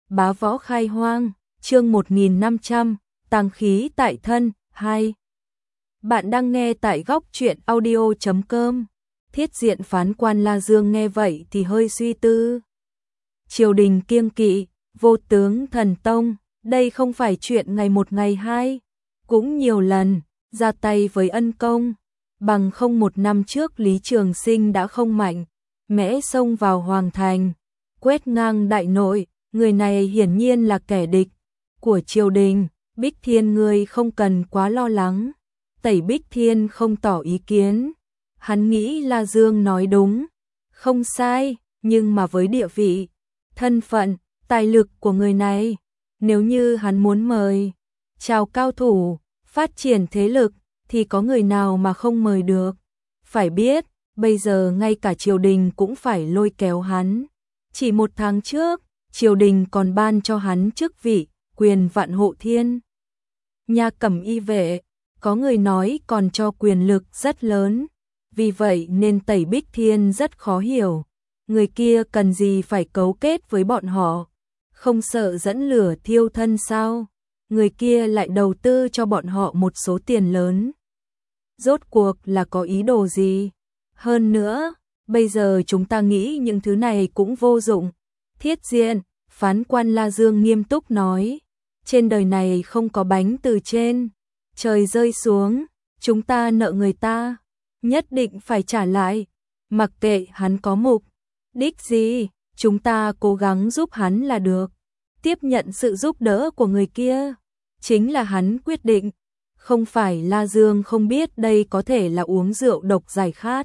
Bá võ khai hoang, chương 1500, tàng khí tại thân, 2. Bạn đang nghe tại góc truyện audio.com. Thiết diện phán quan La Dương nghe vậy thì hơi suy tư. Triều đình kiêng kỵ, vô tướng thần tông, đây không phải chuyện ngày một ngày hai, cũng nhiều lần ra tay với ân công, bằng không một năm trước Lý Trường Sinh đã không mạnh mẽ xông vào hoàng thành, quét ngang đại nội, người này hiển nhiên là kẻ địch của triều đình. Bích Thiên ngươi không cần quá lo lắng. Tẩy Bích Thiên không tỏ ý kiến, hắn nghĩ La Dương nói đúng, không sai, nhưng mà với địa vị, thân phận, tài lực của người này, nếu như hắn muốn mời chào cao thủ, phát triển thế lực, thì có người nào mà không mời được. Phải biết, bây giờ ngay cả triều đình cũng phải lôi kéo hắn. Chỉ một tháng trước, triều đình còn ban cho hắn chức vị, quyền vạn hộ thiên nha cẩm y vệ, có người nói còn cho quyền lực rất lớn. Vì vậy nên Tẩy Bích Thiên rất khó hiểu, người kia cần gì phải cấu kết với bọn họ, không sợ dẫn lửa thiêu thân sao? Người kia lại đầu tư cho bọn họ một số tiền lớn. Rốt cuộc là có ý đồ gì? Hơn nữa, bây giờ chúng ta nghĩ những thứ này cũng vô dụng. Thiết diện, phán quan La Dương nghiêm túc nói, trên đời này không có bánh từ trên trời rơi xuống, chúng ta nợ người ta, nhất định phải trả lại, mặc kệ hắn có mục đích gì, chúng ta cố gắng giúp hắn là được. Tiếp nhận sự giúp đỡ của người kia, chính là hắn quyết định, không phải La Dương không biết đây có thể là uống rượu độc giải khát,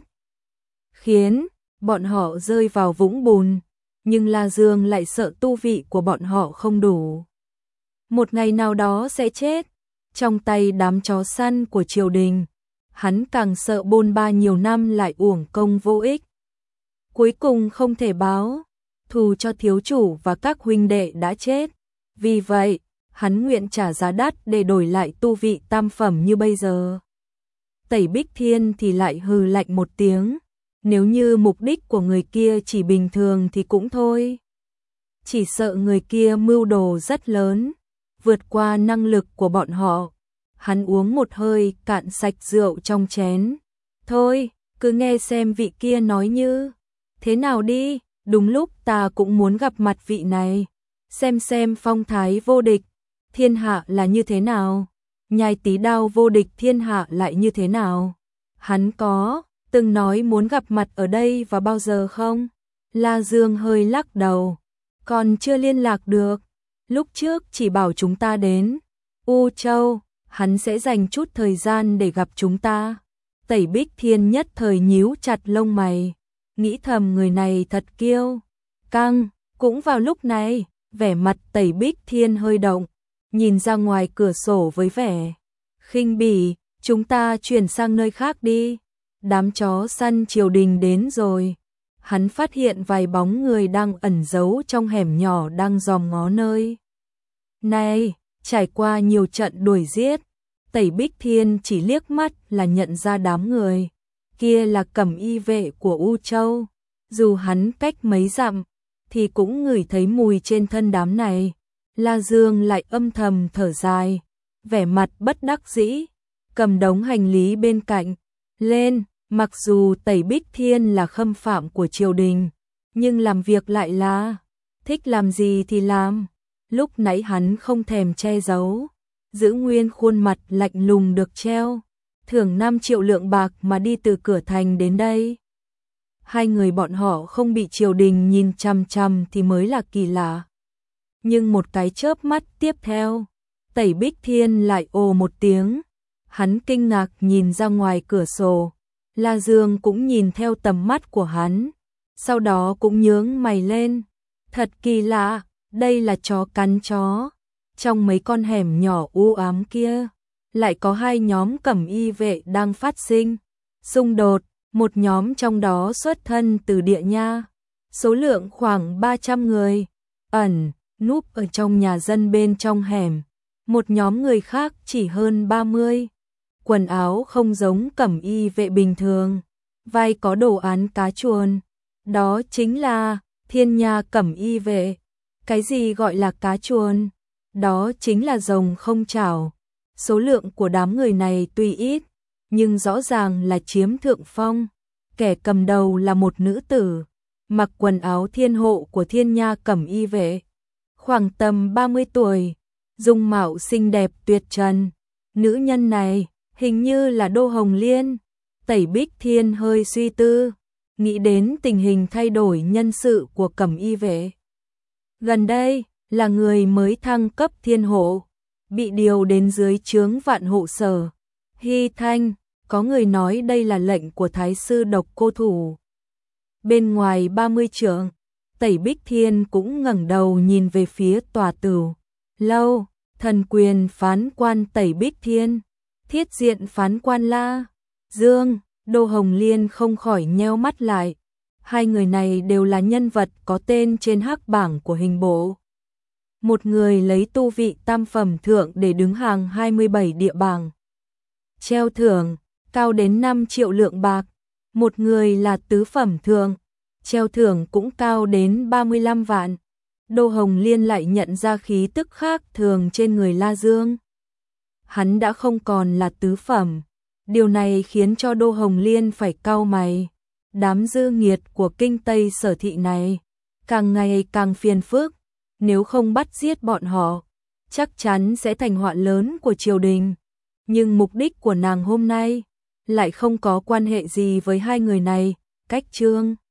khiến bọn họ rơi vào vũng bùn, nhưng La Dương lại sợ tu vị của bọn họ không đủ, một ngày nào đó sẽ chết trong tay đám chó săn của triều đình. Hắn càng sợ bôn ba nhiều năm lại uổng công vô ích, cuối cùng không thể báo thù cho thiếu chủ và các huynh đệ đã chết. Vì vậy, hắn nguyện trả giá đắt để đổi lại tu vị tam phẩm như bây giờ. Tẩy Bích Thiên thì lại hừ lạnh một tiếng, nếu như mục đích của người kia chỉ bình thường thì cũng thôi. Chỉ sợ người kia mưu đồ rất lớn, vượt qua năng lực của bọn họ. Hắn uống một hơi cạn sạch rượu trong chén. Thôi, cứ nghe xem vị kia nói như thế nào đi, đúng lúc ta cũng muốn gặp mặt vị này, xem phong thái vô địch thiên hạ là như thế nào, nhai tí đao vô địch thiên hạ lại như thế nào. Hắn có từng nói muốn gặp mặt ở đây và bao giờ không? La Dương hơi lắc đầu, còn chưa liên lạc được, lúc trước chỉ bảo chúng ta đến U Châu, hắn sẽ dành chút thời gian để gặp chúng ta. Tẩy Bích Thiên nhất thời nhíu chặt lông mày, nghĩ thầm người này thật kiêu căng. Cũng vào lúc này, vẻ mặt Tẩy Bích Thiên hơi động, nhìn ra ngoài cửa sổ với vẻ khinh bỉ, chúng ta chuyển sang nơi khác đi, đám chó săn triều đình đến rồi. Hắn phát hiện vài bóng người đang ẩn giấu trong hẻm nhỏ đang dòm ngó nơi này. Trải qua nhiều trận đuổi giết, Tẩy Bích Thiên chỉ liếc mắt là nhận ra đám người kia là cẩm y vệ của U Châu. Dù hắn cách mấy dặm thì cũng ngửi thấy mùi trên thân đám này. La Dương lại âm thầm thở dài, vẻ mặt bất đắc dĩ, cầm đống hành lý bên cạnh lên. Mặc dù Tẩy Bích Thiên là khâm phạm của triều đình, nhưng làm việc lại là thích làm gì thì làm. Lúc nãy hắn không thèm che giấu, giữ nguyên khuôn mặt lạnh lùng được treo thưởng 5 triệu lượng bạc mà đi từ cửa thành đến đây. Hai người bọn họ không bị triều đình nhìn chằm chằm thì mới là kỳ lạ. Nhưng một cái chớp mắt tiếp theo, Tẩy Bích Thiên lại ồ một tiếng, hắn kinh ngạc nhìn ra ngoài cửa sổ. La Dương cũng nhìn theo tầm mắt của hắn, sau đó cũng nhướng mày lên. Thật kỳ lạ, đây là chó cắn chó. Trong mấy con hẻm nhỏ u ám kia, lại có hai nhóm cẩm y vệ đang phát sinh xung đột. Một nhóm trong đó xuất thân từ địa nha, số lượng khoảng 300 người, ẩn núp ở trong nhà dân bên trong hẻm. Một nhóm người khác chỉ hơn 30, quần áo không giống cẩm y vệ bình thường, vai có đồ án cá chuồn. Đó chính là Thiên Nha cẩm y vệ. Cái gì gọi là cá chuồn? Đó chính là rồng không chảo. Số lượng của đám người này tuy ít, nhưng rõ ràng là chiếm thượng phong. Kẻ cầm đầu là một nữ tử, mặc quần áo thiên hộ của Thiên Nha Cẩm Y vệ, khoảng tầm 30 tuổi, dung mạo xinh đẹp tuyệt trần. Nữ nhân này hình như là Đô Hồng Liên. Tẩy Bích Thiên hơi suy tư, nghĩ đến tình hình thay đổi nhân sự của Cẩm Y vệ. Gần đây, là người mới thăng cấp thiên hộ, bị điều đến dưới trướng Vạn Hộ Sở. Hy Thanh, có người nói đây là lệnh của Thái sư Độc Cô Thủ. Bên ngoài 30 trượng, Tẩy Bích Thiên cũng ngẩng đầu nhìn về phía tòa tửu lâu. Thần quyền phán quan Tẩy Bích Thiên, thiết diện phán quan La Dương. Đô Hồng Liên không khỏi nheo mắt lại. Hai người này đều là nhân vật có tên trên hắc bảng của hình bộ. Một người lấy tu vị tam phẩm thượng để đứng hàng 27 địa bảng, treo thưởng cao đến 5 triệu lượng bạc. Một người là tứ phẩm thượng, treo thưởng cũng cao đến 35 vạn. Đô Hồng Liên lại nhận ra khí tức khác thường trên người La Dương. Hắn đã không còn là tứ phẩm. Điều này khiến cho Đô Hồng Liên phải cau mày. Đám dư nghiệt của kinh Tây Sở thị này càng ngày càng phiền phức. Nếu không bắt giết bọn họ, chắc chắn sẽ thành họa lớn của triều đình. Nhưng mục đích của nàng hôm nay lại không có quan hệ gì với hai người này. Cách chương